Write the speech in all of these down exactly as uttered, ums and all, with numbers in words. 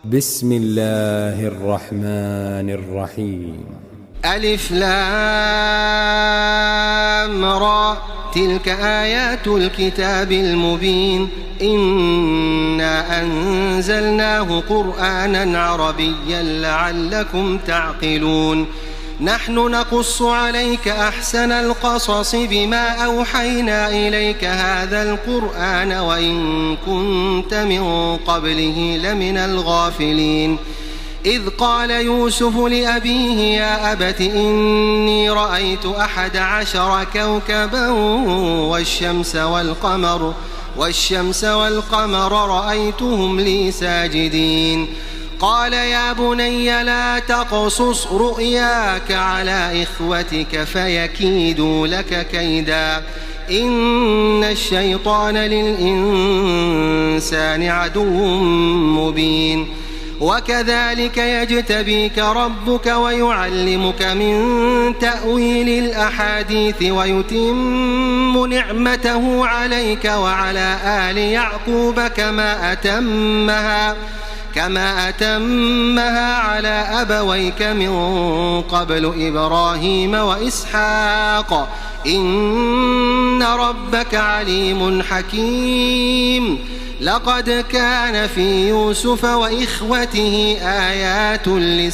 بسم الله الرحمن الرحيم. ألف لام را، تلك آيات الكتاب المبين. إنا أنزلناه قرآنا عربيا لعلكم تعقلون. نحن نقص عليك أحسن القصص بما أوحينا إليك هذا القرآن وإن كنت من قبله لمن الغافلين. إذ قال يوسف لأبيه يا أبت إني رأيت أحد عشر كوكبا والشمس والقمر والشمس والقمر رأيتهم لي ساجدين. قال يا بني لا تقصص رؤياك على إخوتك فيكيدوا لك كيدا إن الشيطان للإنسان عدو مبين. وكذلك يجتبيك ربك ويعلمك من تأويل الأحاديث ويتم نعمته عليك وعلى آل يعقوب كما أتمها كما أتمها على أبويك من قبل إبراهيم وإسحاق إن ربك عليم حكيم. لقد كان في يوسف وإخوته آيات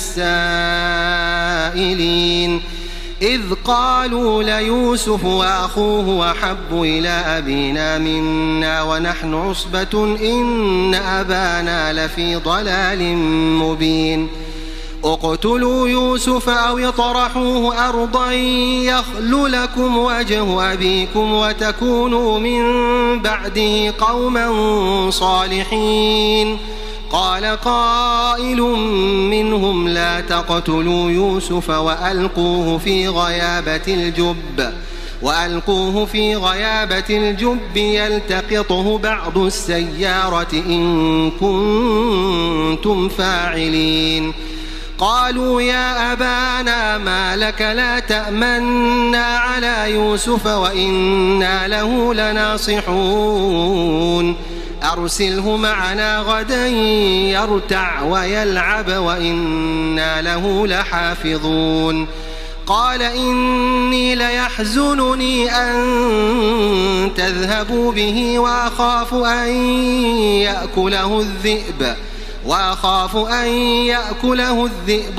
للسائلين إذ قالوا ليوسف وأخوه أحب إلى أبينا منا ونحن عصبة إن أبانا لفي ضلال مبين. اقتلوا يوسف أو اطرحوه أرضا يخل لكم وجه أبيكم وتكونوا من بعده قوما صالحين. قال قائل منهم لا تقتلوا يوسف وألقوه في غيابة الجب وألقوه في غيابة الجب يلتقطه بعض السيارة إن كنتم فاعلين. قالوا يا أبانا ما لك لا تأمنا على يوسف وإنا له لناصحون. أرسله معنا غدا يرتع ويلعب وإنا له لحافظون. قال إني ليحزنني أن تذهبوا به وأخاف أن يأكله الذئب وأخاف أن يأكله الذئب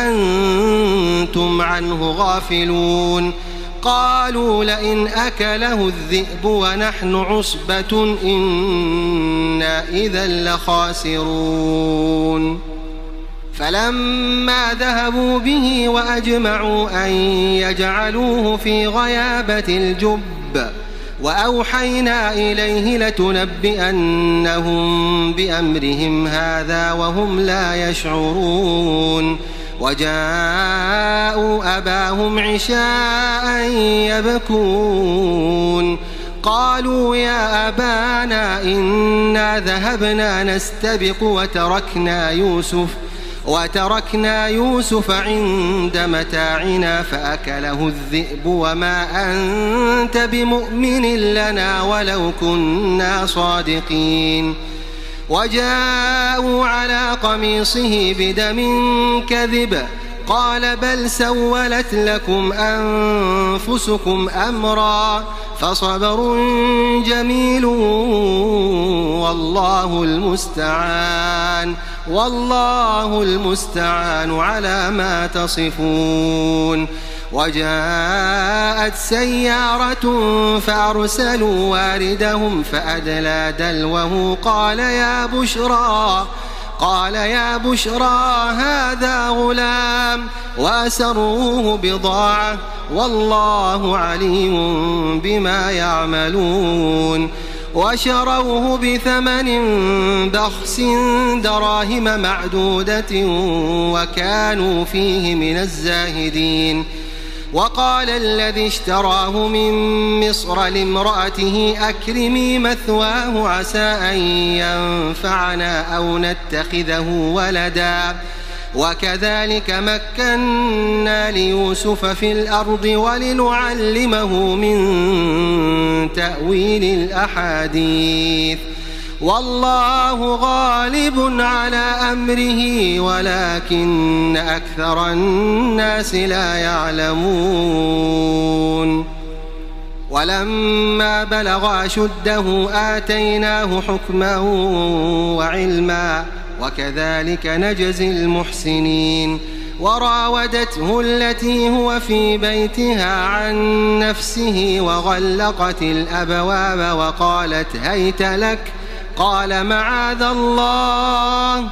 وأنتم عنه غافلون. قالوا لئن أكله الذئب ونحن عصبة إنا إذا لخاسرون. فلما ذهبوا به وأجمعوا أن يجعلوه في غيابة الجب وأوحينا إليه لتنبئنهم بأمرهم هذا وهم لا يشعرون. وجاءوا أباهم عشاء يبكون. قالوا يا أبانا إنا ذهبنا نستبق وتركنا يوسف وتركنا يوسف عند متاعنا فأكله الذئب وما أنت بمؤمن لنا ولو كنا صادقين. وجاءوا على قميصه بدم كذب قال بل سولت لكم أنفسكم أمرا فصبر جميل والله المستعان والله المستعان على ما تصفون. وجاءت سيارة فأرسلوا واردهم فأدلى دلوه قال يا بشرى قال يا بشرى هذا غلام وأسروه بضاعة والله عليم بما يعملون. وشروه بثمن بخس دراهم معدودة وكانوا فيه من الزاهدين. وقال الذي اشتراه من مصر لامرأته أكرمي مثواه عسى أن ينفعنا أو نتخذه ولدا. وكذلك مكنا ليوسف في الأرض ولنعلمه من تأويل الأحاديث والله غالب على أمره ولكن أكثر الناس لا يعلمون ولما بلغ أشده آتيناه حكما وعلما وكذلك نجزي المحسنين وراودته التي هو في بيتها عن نفسه وغلقت الأبواب وقالت هيت لك قال معاذ الله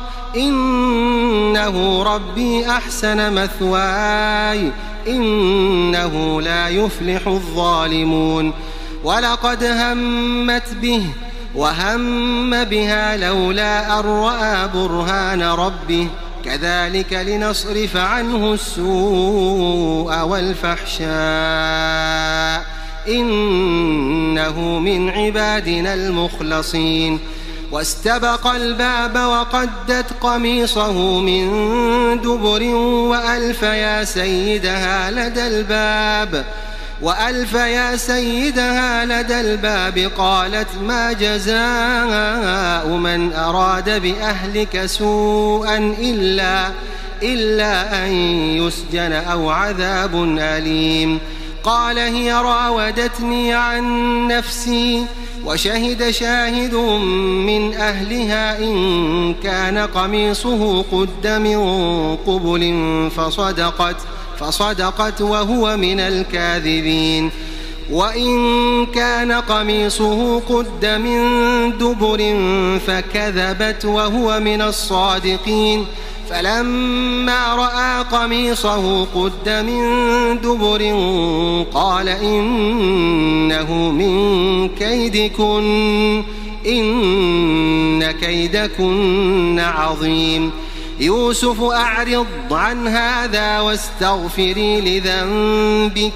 إنه ربي أحسن مثواي إنه لا يفلح الظالمون ولقد همت به وهم بها لولا أن رأى برهان ربه كذلك لنصرف عنه السوء والفحشاء إنه من عبادنا المخلصين واستبق الباب وقدت قميصه من دبر وألف يا سيدها لدى الباب وألف يا سيدها لدى الباب قالت ما جزاء من أراد بأهلك سوءا إلا, إلا أن يسجن أو عذاب أليم قال هي راودتني عن نفسي وشهد شاهد من أهلها إن كان قميصه قد من قبل فصدقت فصدقت وهو من الكاذبين وإن كان قميصه قد من دبر فكذبت وهو من الصادقين فلما رأى قميصه قد من دبر قال إنه من كيدكن إن كيدكن عظيم يوسف أعرض عن هذا واستغفري لذنبك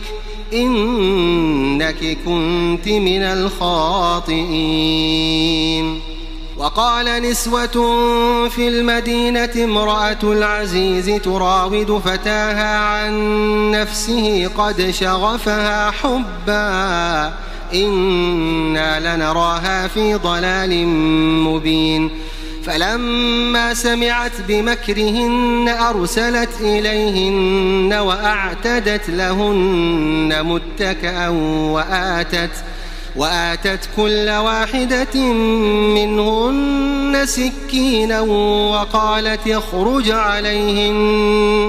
إنك كنت من الخاطئين وقال نسوة في المدينة امرأة العزيز تراود فتاها عن نفسه قد شغفها حبا إنا لنراها في ضلال مبين فلما سمعت بمكرهن أرسلت إليهن وأعتدت لهن متكئا وآتت وآتت كل واحدة منهن سكينا وقالت اخرج عليهن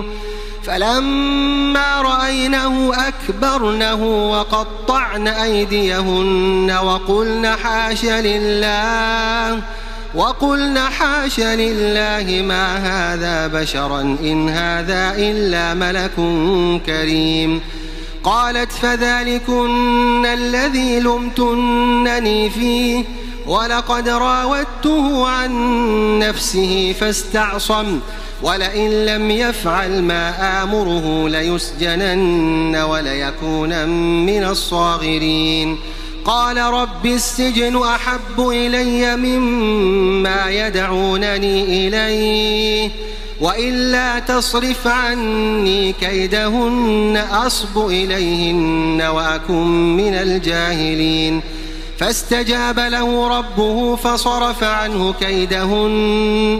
فلما رأينه أكبرنه وقطعن أيديهن وقلن حاش لله وقلن حاش لله ما هذا بشرا إن هذا إلا ملك كريم قالت فذلكن الذي لمتنني فيه ولقد راودته عن نفسه فاستعصم ولئن لم يفعل ما آمره ليسجنن وليكون من الصاغرين قال رب السجن أحب إلي مما يدعونني إليه وإلا تصرف عني كيدهن أصب إليهن وأكن من الجاهلين فاستجاب له ربه فصرف عنه كيدهن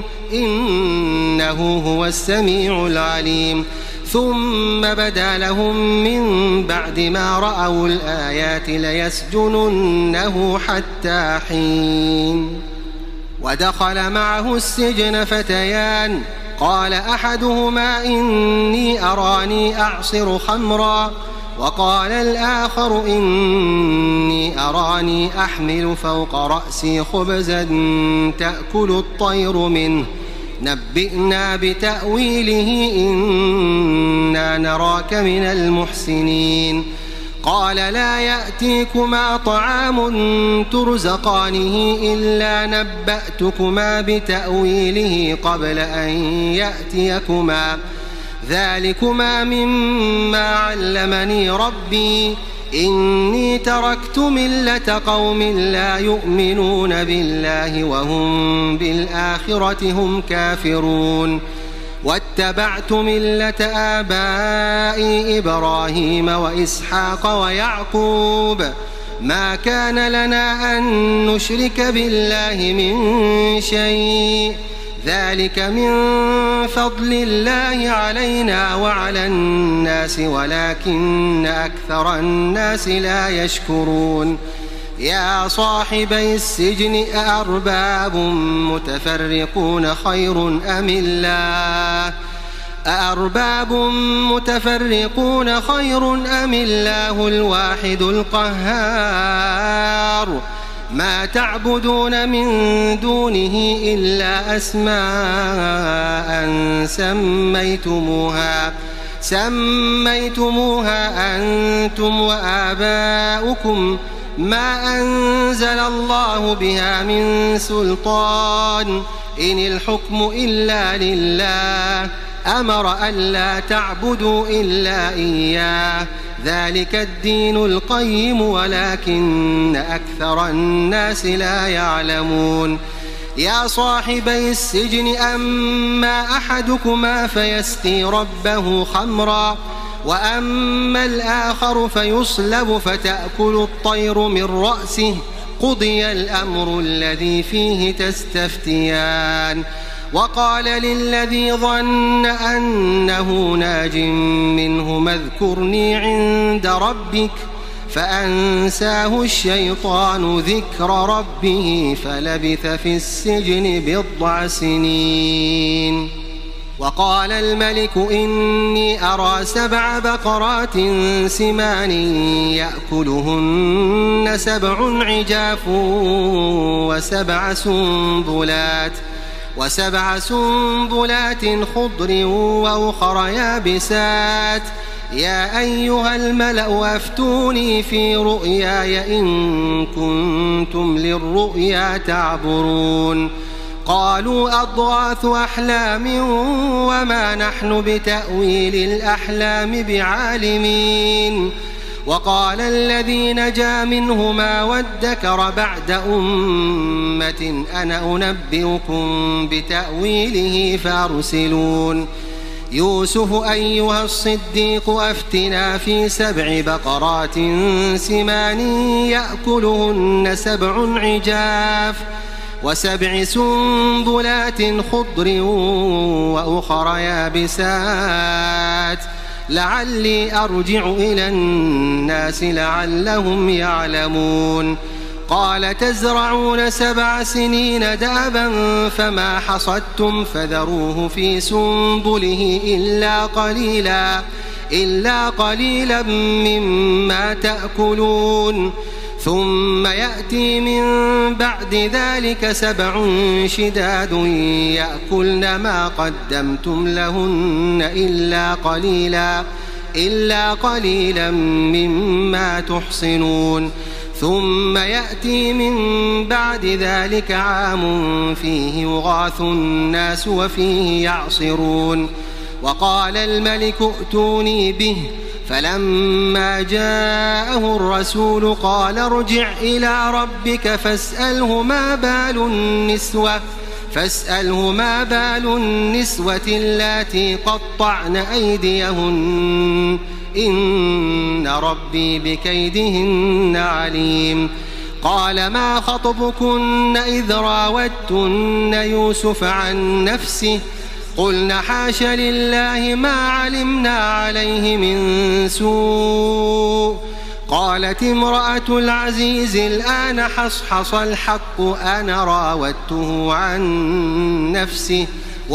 إنه هو السميع العليم ثم بدا لهم من بعد ما رأوا الآيات ليسجننه حتى حين ودخل معه السجن فتيان قال أحدهما إني أراني أعصر خمرا وقال الآخر إني أراني أحمل فوق رأسي خبزا تأكل الطير منه نبئنا بتأويله إنا نراك من المحسنين قال لا يأتيكما طعام ترزقانه إلا نبأتكما بتأويله قبل أن يأتيكما ذلكما مما علمني ربي إني تركت ملة قوم لا يؤمنون بالله وهم بالآخرة هم كافرون واتبعت ملة آبائي إبراهيم وإسحاق ويعقوب ما كان لنا أن نشرك بالله من شيء ذلك من فضل الله علينا وعلى الناس ولكن أكثر الناس لا يشكرون يا صاحبي السجن أأرباب متفرقون خير أم الله أأرباب متفرقون خير أم الله الواحد القهار ما تعبدون من دونه إلا أسماء سميتموها سميتموها أنتم وآباؤكم ما أنزل الله بها من سلطان إن الحكم إلا لله أمر ألا تعبدوا إلا إياه ذلك الدين القيم ولكن أكثر الناس لا يعلمون يا صاحبي السجن أما أحدكما فيسقي ربه خمرا وأما الآخر فيصلب فتأكل الطير من رأسه قضي الأمر الذي فيه تستفتيان وقال للذي ظن أنه ناج منهما اذكرني عند ربك فأنساه الشيطان ذكر ربه فلبث في السجن بضع سنين وقال الملك إني أرى سبع بقرات سمان يأكلهن سبع عجاف وسبع سنبلات وسبع سنبلات خضر وأخر يابسات يا أيها الملأ أفتوني في رؤياي إن كنتم للرؤيا تعبرون قالوا أضغاث أحلام وما نحن بتأويل الأحلام بعالمين وقال الذي نجا منهما وادكر بعد أمة أنا أنبئكم بتأويله فأرسلون يوسف أيها الصديق أفتنا في سبع بقرات سمان يأكلهن سبع عجاف وسبع سنبلات خضر وأخر يابسات لعلي أرجع إلى الناس لعلهم يعلمون قال تزرعون سبع سنين دابا فما حصدتم فذروه في سنبله إلا قليلا إلا قليلا مما تأكلون ثم يأتي من بعد ذلك سبع شداد يأكلن ما قدمتم لهن إلا قليلا إلا قليلا مما تحصنون ثم يأتي من بعد ذلك عام فيه يغاث الناس وفيه يعصرون وقال الملك ائتوني به فلما جاءه الرسول قال ارجع إلى ربك فاسأله ما بال النسوة فاسأله ما بال النسوة اللاتي قطعن أيديهن إن ربي بكيدهن عليم قال ما خطبكن إذ راوتن يوسف عن نفسه قلنا حاش لله ما علمنا عليه من سوء قالت امرأة العزيز الآن حصحص الحق أنا راودته عن نفسه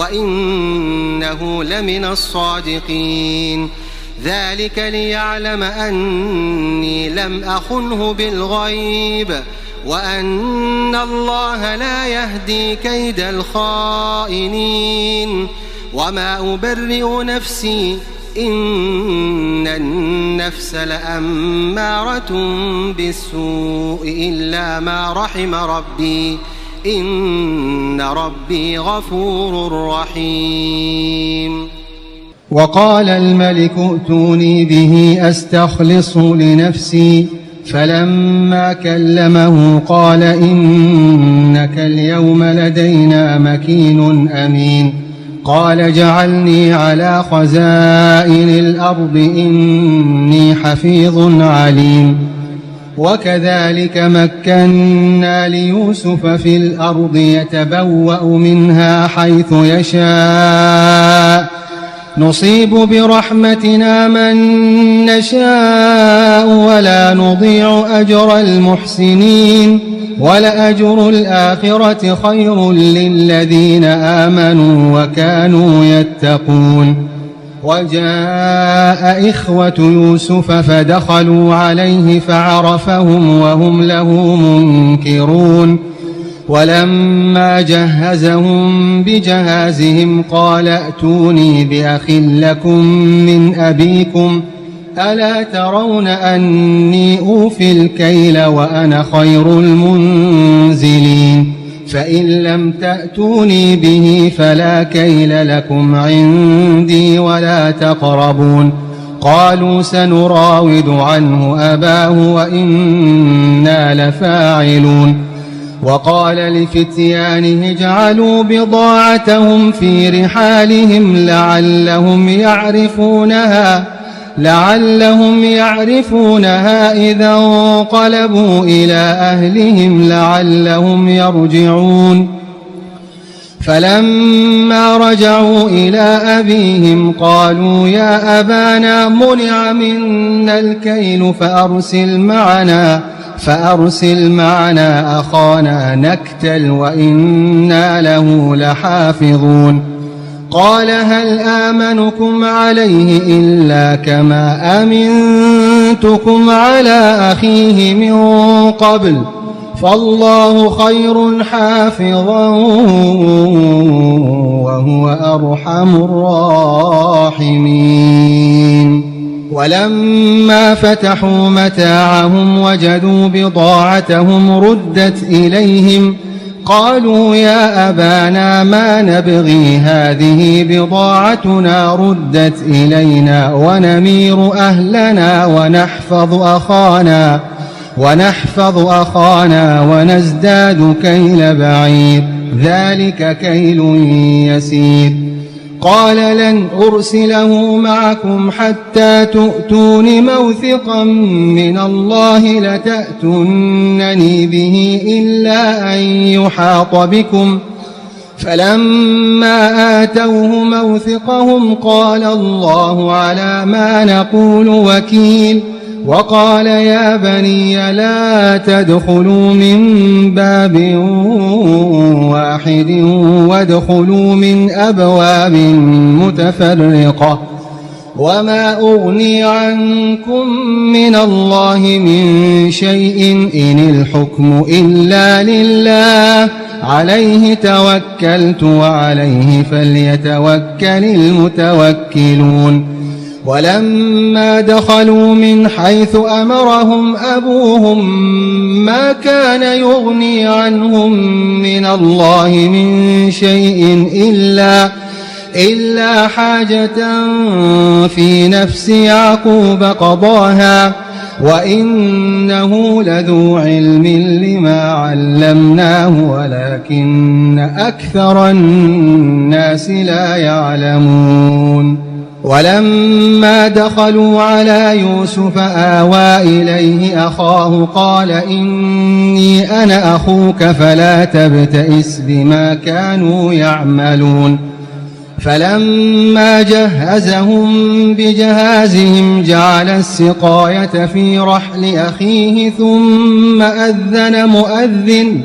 وإنه لمن الصادقين ذلك ليعلم أني لم أخنه بالغيب وأن الله لا يهدي كيد الخائنين وما أبرئ نفسي إن النفس لأمارة بالسوء إلا ما رحم ربي إن ربي غفور رحيم وقال الملك ائتوني به أستخلصه لنفسي فلما كلمه قال إنك اليوم لدينا مكين أمين قال اجعلني على خزائن الأرض إني حفيظ عليم وكذلك مكنا ليوسف في الأرض يتبوأ منها حيث يشاء نصيب برحمتنا من نشاء ولا نضيع أجر المحسنين ولأجر الآخرة خير للذين آمنوا وكانوا يتقون. وجاء إخوة يوسف فدخلوا عليه فعرفهم وهم له منكرون. ولما جهزهم بجهازهم قال ائتوني بأخ لكم من أبيكم ألا ترون أني أوفي الكيل وأنا خير المنزلين فإن لم تأتوني به فلا كيل لكم عندي ولا تقربون. قالوا سنراود عنه أباه وإنا لفاعلون. وقال لفتيانه اجعلوا بضاعتهم في رحالهم لعلهم يعرفونها لعلهم يعرفونها إذا انقلبوا إلى أهلهم لعلهم يرجعون. فلما رجعوا إلى أبيهم قالوا يا أبانا منع منا الكيل فأرسل معنا فأرسل معنا أخانا نكتل وإنا له لحافظون. قال هل آمنكم عليه إلا كما أمنتكم على أخيه من قبل فالله خير حافظا وهو أرحم الراحمين. ولما فتحوا متاعهم وجدوا بضاعتهم ردت إليهم قالوا يا أبانا ما نبغي هذه بضاعتنا ردت إلينا ونمير أهلنا ونحفظ أخانا ونحفظ أخانا ونزداد كيل بعير ذلك كيل يسير. قال لن أرسله معكم حتى تؤتون موثقا من الله لتأتونني به إلا أن يحاط بكم. فلما آتوه موثقهم قال الله على ما نقول وكيل. وقال يا بني لا تدخلوا من باب واحد وادخلوا من أبواب متفرقة وما أغني عنكم من الله من شيء إن الحكم إلا لله عليه توكلت وعليه فليتوكل المتوكلون. ولما دخلوا من حيث أمرهم أبوهم ما كان يغني عنهم من الله من شيء إلا إلا حاجة في نفس يعقوب قضاها وإنه لذو علم لما علمناه ولكن أكثر الناس لا يعلمون. ولما دخلوا على يوسف آوى إليه أخاه قال إني أنا أخوك فلا تبتئس بما كانوا يعملون. فلما جهزهم بجهازهم جعل السقاية في رحل أخيه ثم أذن مؤذن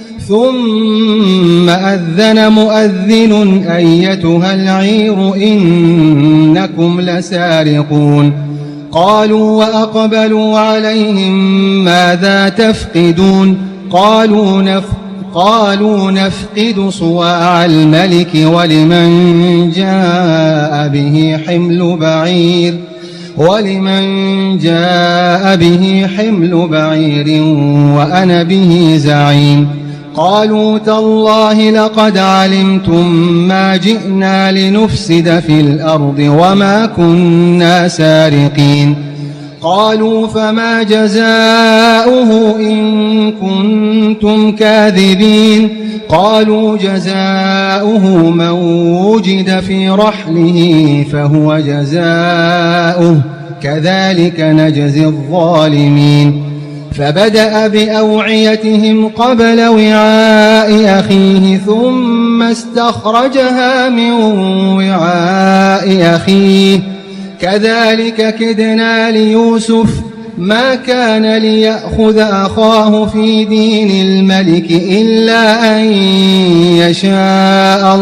ثم أذن مؤذن أيتها العير إنكم لسارقون. قالوا وأقبلوا عليهم ماذا تفقدون قالوا نفقد قالوا نفقد صواع الملك ولمن جاء به حمل بعير ولمن جاء به حمل بعير وأنا به زعيم. قالوا تالله لقد علمتم ما جئنا لنفسد في الأرض وما كنا سارقين. قالوا فما جزاؤه إن كنتم كاذبين. قالوا جزاؤه من وجد في رحله فهو جزاؤه كذلك نجزي الظالمين. فبدأ بأوعيتهم قبل وعاء أخيه ثم استخرجها من وعاء أخيه كذلك كدنا ليوسف ما كان ليأخذ أخاه في دين الملك إلا أن يشاء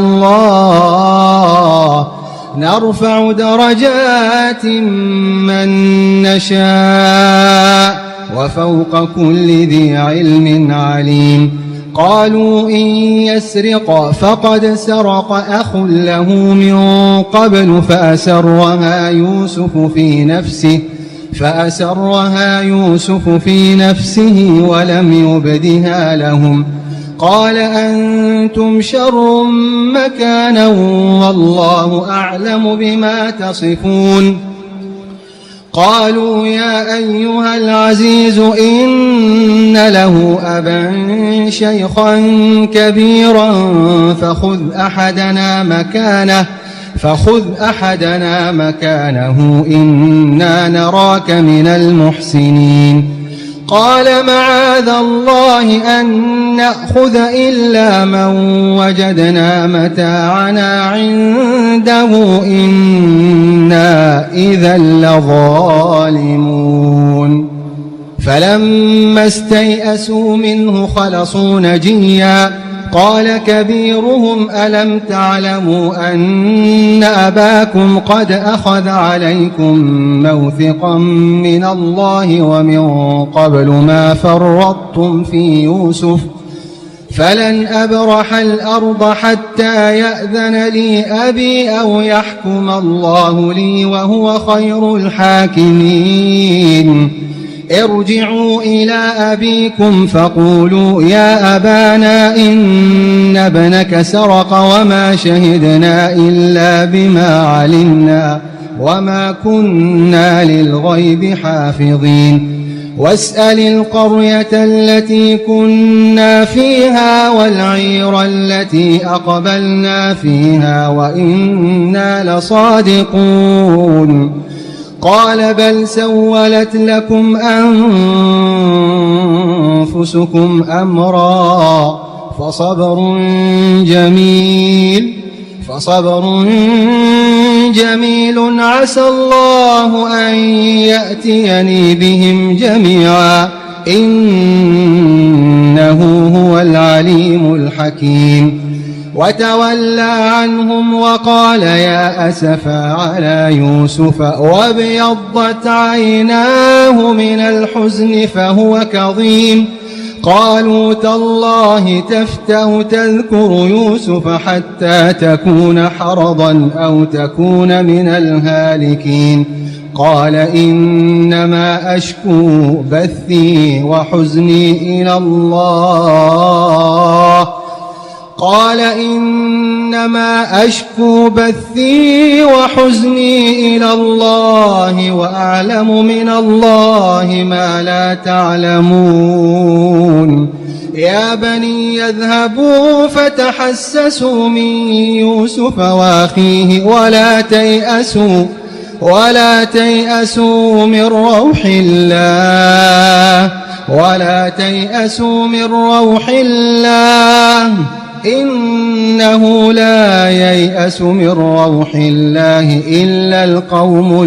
الله نرفع درجات من نشاء وفوق كل ذي علم عليم قالوا إن يسرق فقد سرق أخ له من قبل فأسرها يوسف في نفسه فأسرها يوسف في نفسه ولم يبدها لهم قال أنتم شر مكانا والله أعلم بما تصفون قالوا يا أيها العزيز إن له أبا شيخا كبيرا فخذ أحدنا مكانه فخذ أحدنا مكانه إنا نراك من المحسنين قال معاذ الله أن نأخذ إلا من وجدنا متاعنا عنده إنا إذا لظالمون فلما استيئسوا منه خلصوا نجيا قال كبيرهم ألم تعلموا أن أباكم قد أخذ عليكم موثقا من الله ومن قبل ما فرطتم في يوسف فلن أبرح الأرض حتى يأذن لي أبي أو يحكم الله لي وهو خير الحاكمين ارجعوا إلى أبيكم فقولوا يا أبانا إن ابنك سرق وما شهدنا إلا بما علمنا وما كنا للغيب حافظين واسأل القرية التي كنا فيها والعير التي أقبلنا فيها وإنا لصادقون قال بل سولت لكم أنفسكم أمرا فصبر جميل فصبر جميل عسى الله أن يأتيني بهم جميعا إنه هو العليم الحكيم وتولى عنهم وقال يا أسفا على يوسف وابيضت عيناه من الحزن فهو كظيم قالوا تالله تفتأ تذكر يوسف حتى تكون حرضا أو تكون من الهالكين قال إنما أشكو بثي وحزني إلى الله قال إنما أشكو بثي وحزني إلى الله وأعلم من الله ما لا تعلمون يا بني يذهبوا فتحسسوا من يوسف وأخيه ولا تيأسوا ولا تيأسوا من روح الله ولا تيأسوا من روح الله إنه لا ييأس من روح الله إلا القوم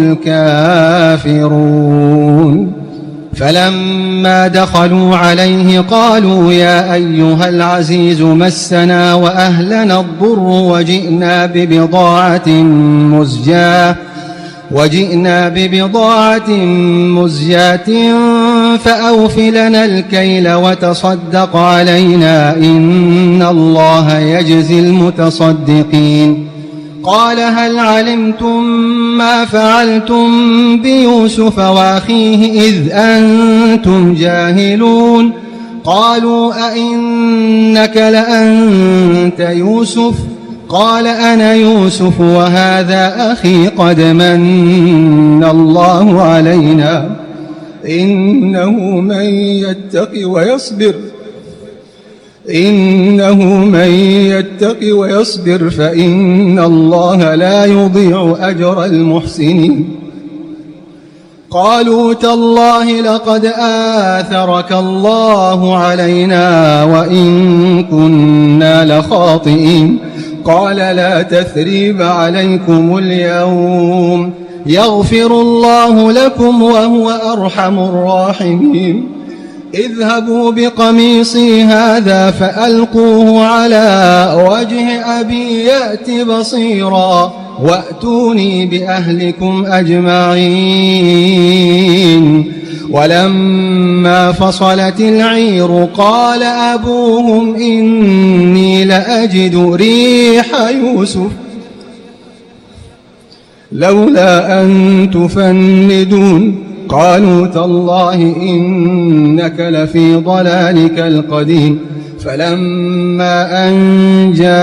الكافرون فلما دخلوا عليه قالوا يا أيها العزيز مسنا وأهلنا الضر وجئنا ببضاعة مزجاة وجئنا ببضاعة مزجاة فأوف لنا الكيل وتصدق علينا إن الله يجزي المتصدقين قال هل علمتم ما فعلتم بيوسف وأخيه إذ أنتم جاهلون قالوا أئنك لأنت يوسف قال أنا يوسف وهذا أخي قد من الله علينا إنه من يتق ويصبر إنه من يتق ويصبر فإن الله لا يضيع أجر المحسنين قالوا تالله لقد آثرك الله علينا وإن كنا لخاطئين قال لا تثريب عليكم اليوم يغفر الله لكم وهو أرحم الراحمين اذهبوا بقميصي هذا فألقوه على وجه أبي يأت بصيرا وأتوني بأهلكم أجمعين ولما فصلت العير قال أبوهم إني لأجد ريح يوسف لولا أن تفندون قالوا تالله إنك لفي ضلالك القديم فلما أن جاء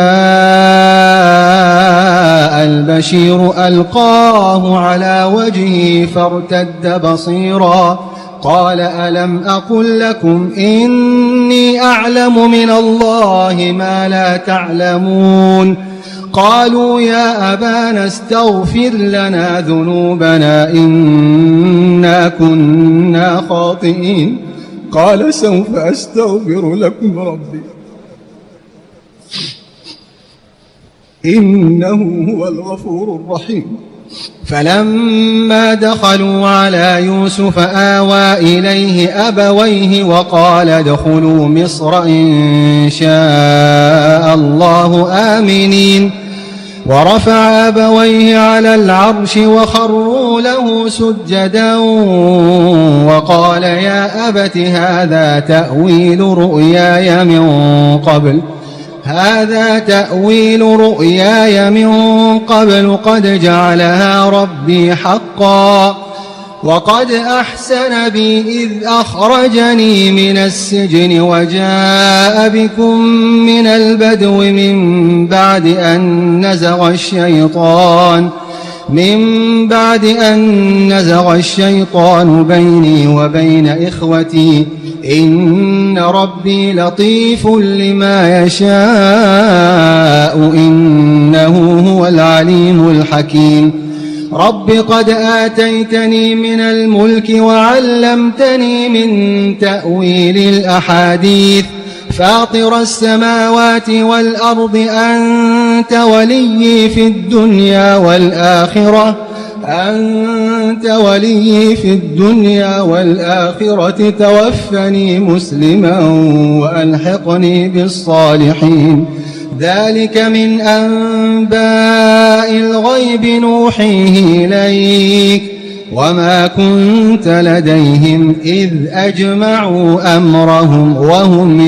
البشير ألقاه على وجهه فارتد بصيرا قال ألم أقل لكم إني أعلم من الله ما لا تعلمون قالوا يا أبانا استغفر لنا ذنوبنا إنا كنا خاطئين قال سوف أستغفر لكم ربي إنه هو الغفور الرحيم فلما دخلوا على يوسف آوى إليه أبويه وقال ادخلوا مصر إن شاء الله آمنين ورفع أبويه على العرش وخروا له سجدا وقال يا أبت هذا تأويل رؤياي من قبل هذا تأويل رؤياي من قبل قد جعلها ربي حقا وقد أحسن بي إذ أخرجني من السجن وجاء بكم من البدو من بعد أن نزغ الشيطان من بعد أن نزغ الشيطان بيني وبين إخوتي إن ربي لطيف لما يشاء إنه هو العليم الحكيم رب قد آتيتني من الملك وعلمتني من تأويل الأحاديث فاطر السماوات والأرض أنت ولي في الدنيا والآخرة أنت ولي في الدنيا والآخرة توفني مسلما وألحقني بالصالحين ذلك من أنباء الغيب نوحيه إليك وما كنت لديهم إذ أجمعوا أمرهم وهم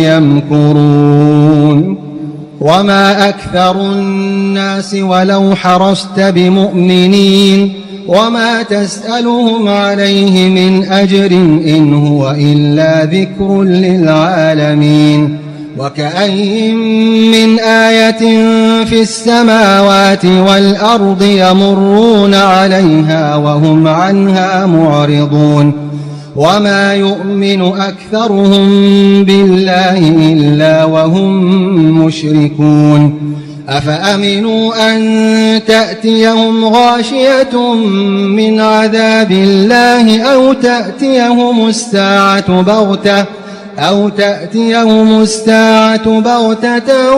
يمكرون وما أكثر الناس ولو حرصت بمؤمنين وما تسألهم عليه من أجر إن هو إلا ذكر للعالمين وكأين من آية في السماوات والأرض يمرون عليها وهم عنها معرضون وما يؤمن أكثرهم بالله إلا وهم مشركون أفأمنوا أن تأتيهم غاشية من عذاب الله أو تأتيهم الساعة بغتة أو تأتيهم الساعة بغتة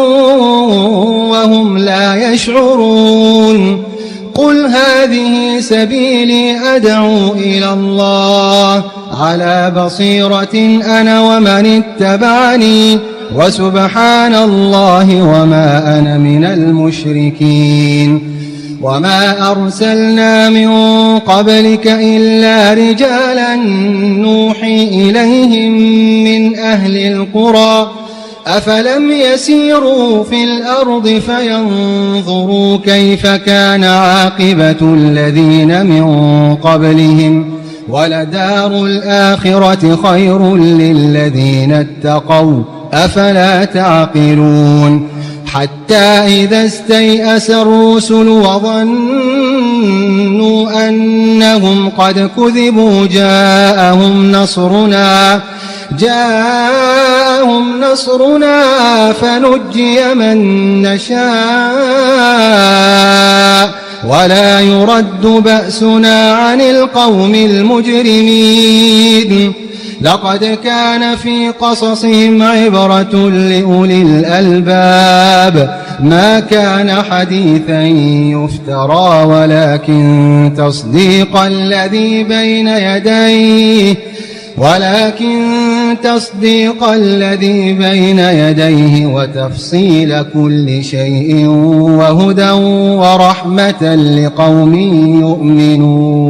وهم لا يشعرون قل هذه سبيلي أدعو إلى الله على بصيرة أنا ومن اتبعني وسبحان الله وما أنا من المشركين وما أرسلنا من قبلك إلا رجالا نوحي إليهم من أهل القرى أفلم يسيروا في الأرض فينظروا كيف كان عاقبة الذين من قبلهم ولدار الآخرة خير للذين اتقوا أفلا تعقلون حتى إذا استيأس الرسل وظنوا أنهم قد كذبوا جاءهم نصرنا جاءهم نصرنا فنجي من نشاء ولا يرد بأسنا عن القوم المجرمين لقد كان في قصصهم عبرة لأولي الألباب ما كان حديثا يفترى ولكن تصديق الذي بين يديه ولكن تصديق الذي بين يديه وتفصيل كل شيء وهدى ورحمة لقوم يؤمنون